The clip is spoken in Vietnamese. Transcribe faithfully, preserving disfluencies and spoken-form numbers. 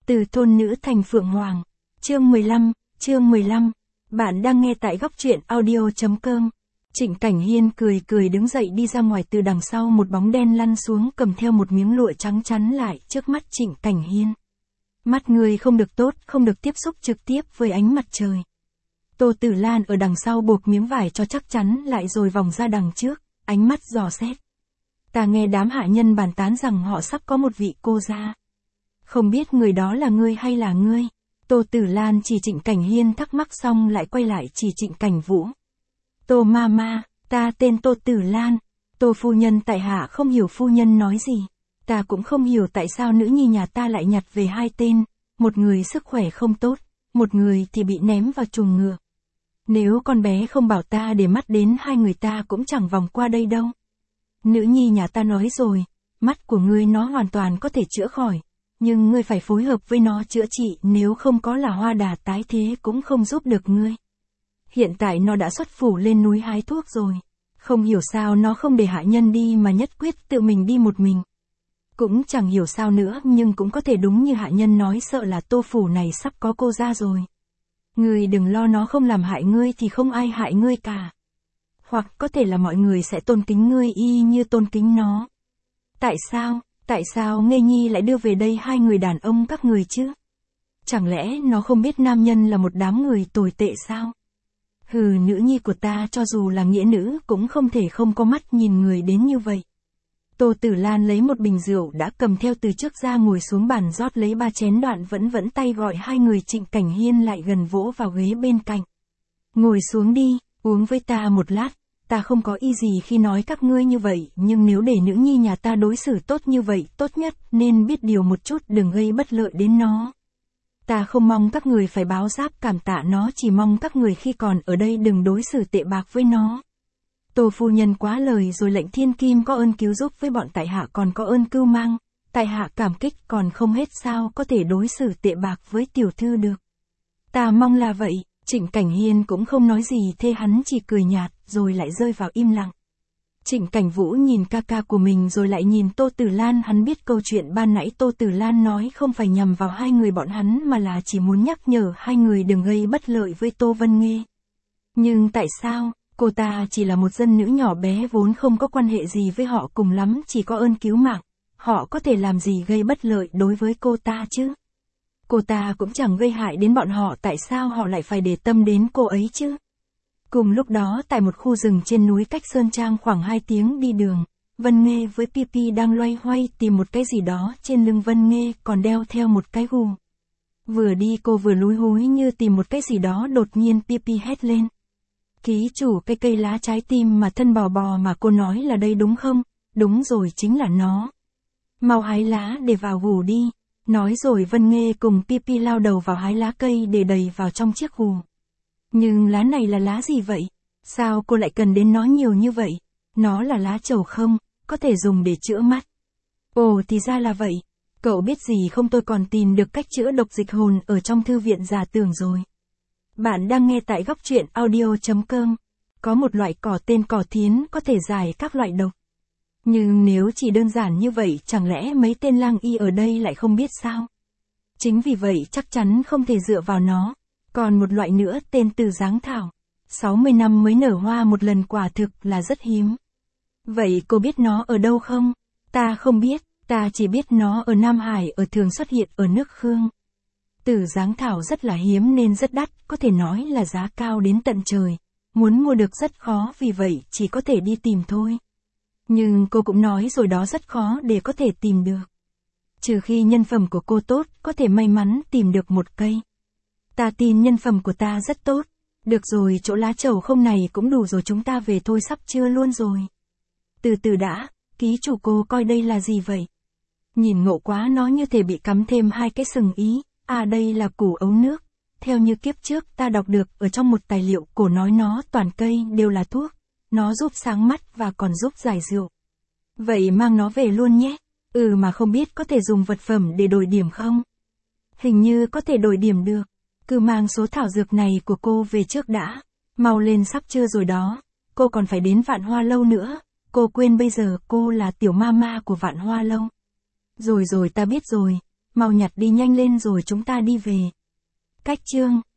Từ thôn nữ thành phượng hoàng. Chương mười lăm, chương mười lăm. Bạn đang nghe tại góc truyện audio.com. Trịnh Cảnh Hiên cười cười đứng dậy đi ra ngoài, từ đằng sau một bóng đen lăn xuống cầm theo một miếng lụa trắng chắn lại trước mắt Trịnh Cảnh Hiên. Mắt người không được tốt, không được tiếp xúc trực tiếp với ánh mặt trời. Tô Tử Lan ở đằng sau buộc miếng vải cho chắc chắn lại rồi vòng ra đằng trước, ánh mắt dò xét. Ta nghe đám hạ nhân bàn tán rằng họ sắp có một vị cô gia. Không biết người đó là ngươi hay là ngươi? Tô Tử Lan chỉ Trịnh Cảnh Hiên thắc mắc xong lại quay lại chỉ Trịnh Cảnh Vũ. Tô ma ma, ta tên Tô Tử Lan. Tô phu nhân tại hạ không hiểu phu nhân nói gì. Ta cũng không hiểu tại sao nữ nhi nhà ta lại nhặt về hai tên, một người sức khỏe không tốt, một người thì bị ném vào chuồng ngựa. Nếu con bé không bảo ta để mắt đến hai người ta cũng chẳng vòng qua đây đâu. Nữ nhi nhà ta nói rồi, mắt của ngươi nó hoàn toàn có thể chữa khỏi, nhưng ngươi phải phối hợp với nó chữa trị, nếu không có là hoa đà tái thế cũng không giúp được ngươi. Hiện tại nó đã xuất phủ lên núi hái thuốc rồi, không hiểu sao nó không để hạ nhân đi mà nhất quyết tự mình đi một mình. Cũng chẳng hiểu sao nữa, nhưng cũng có thể đúng như hạ nhân nói, sợ là Tô phủ này sắp có cô ra rồi. Ngươi đừng lo, nó không làm hại ngươi thì không ai hại ngươi cả. Hoặc có thể là mọi người sẽ tôn kính ngươi y như tôn kính nó. Tại sao, tại sao Nghê Nhi lại đưa về đây hai người đàn ông các người chứ? Chẳng lẽ nó không biết nam nhân là một đám người tồi tệ sao? Hừ, nữ nhi của ta cho dù là nghĩa nữ cũng không thể không có mắt nhìn người đến như vậy. Tô Tử Lan lấy một bình rượu đã cầm theo từ trước ra, ngồi xuống bàn rót lấy ba chén, đoạn vẫn vẫn tay gọi hai người Trịnh Cảnh Hiên lại gần, vỗ vào ghế bên cạnh. Ngồi xuống đi, uống với ta một lát. Ta không có ý gì khi nói các ngươi như vậy, nhưng nếu để nữ nhi nhà ta đối xử tốt như vậy, tốt nhất nên biết điều một chút, đừng gây bất lợi đến nó. Ta không mong các người phải báo đáp cảm tạ nó, chỉ mong các người khi còn ở đây đừng đối xử tệ bạc với nó. Tô phu nhân quá lời rồi, lệnh thiên kim có ơn cứu giúp với bọn tại hạ, còn có ơn cưu mang, tại hạ cảm kích, còn không hết sao có thể đối xử tệ bạc với tiểu thư được. Ta mong là vậy. Trịnh Cảnh Hiên cũng không nói gì, thế hắn chỉ cười nhạt, rồi lại rơi vào im lặng. Trịnh Cảnh Vũ nhìn ca ca của mình rồi lại nhìn Tô Tử Lan, hắn biết câu chuyện ban nãy Tô Tử Lan nói không phải nhằm vào hai người bọn hắn mà là chỉ muốn nhắc nhở hai người đừng gây bất lợi với Tô Vân Nghê. Nhưng tại sao, cô ta chỉ là một dân nữ nhỏ bé vốn không có quan hệ gì với họ, cùng lắm chỉ có ơn cứu mạng, họ có thể làm gì gây bất lợi đối với cô ta chứ? Cô ta cũng chẳng gây hại đến bọn họ, tại sao họ lại phải để tâm đến cô ấy chứ? Cùng lúc đó tại một khu rừng trên núi cách Sơn Trang khoảng hai tiếng đi đường, Vân Nghê với Pi Pi đang loay hoay tìm một cái gì đó, trên lưng Vân Nghê còn đeo theo một cái gù. Vừa đi cô vừa lúi húi như tìm một cái gì đó, đột nhiên Pi Pi hét lên. Ký chủ, cây cây lá trái tim mà thân bò bò mà cô nói là đây đúng không? Đúng rồi, chính là nó. Mau hái lá để vào gù đi. Nói rồi Vân Nghê cùng Pi Pi lao đầu vào hái lá cây để đầy vào trong chiếc gù. Nhưng lá này là lá gì vậy? Sao cô lại cần đến nó nhiều như vậy? Nó là lá trầu không? Có thể dùng để chữa mắt. Ồ, thì ra là vậy. Cậu biết gì không, tôi còn tìm được cách chữa độc dịch hồn ở trong thư viện Giả Tưởng rồi. Bạn đang nghe tại góc truyện audio.com. Có một loại cỏ tên cỏ thiến có thể giải các loại độc. Nhưng nếu chỉ đơn giản như vậy, chẳng lẽ mấy tên lang y ở đây lại không biết sao? Chính vì vậy chắc chắn không thể dựa vào nó. Còn một loại nữa tên Từ Giáng Thảo. sáu mươi năm mới nở hoa một lần, quả thực là rất hiếm. Vậy cô biết nó ở đâu không? Ta không biết, ta chỉ biết nó ở Nam Hải, ở thường xuất hiện ở nước Khương. Từ Giáng Thảo rất là hiếm nên rất đắt, có thể nói là giá cao đến tận trời. Muốn mua được rất khó, vì vậy chỉ có thể đi tìm thôi. Nhưng cô cũng nói rồi đó, rất khó để có thể tìm được. Trừ khi nhân phẩm của cô tốt, có thể may mắn tìm được một cây. Ta tin nhân phẩm của ta rất tốt. Được rồi, chỗ lá trầu không này cũng đủ rồi, chúng ta về thôi, sắp trưa luôn rồi. Từ từ đã, ký chủ, cô coi đây là gì vậy? Nhìn ngộ quá, nó như thể bị cắm thêm hai cái sừng ý. À, đây là củ ấu nước. Theo như kiếp trước ta đọc được ở trong một tài liệu cổ, nói nó toàn cây đều là thuốc. Nó giúp sáng mắt và còn giúp giải rượu. Vậy mang nó về luôn nhé. Ừ, mà không biết có thể dùng vật phẩm để đổi điểm không? Hình như có thể đổi điểm được. Cứ mang số thảo dược này của cô về trước đã. Mau lên, sắp trưa rồi đó. Cô còn phải đến Vạn Hoa Lâu nữa. Cô quên bây giờ cô là tiểu mama của Vạn Hoa Lâu. Rồi rồi, ta biết rồi. Mau nhặt đi nhanh lên rồi chúng ta đi về. Cách chương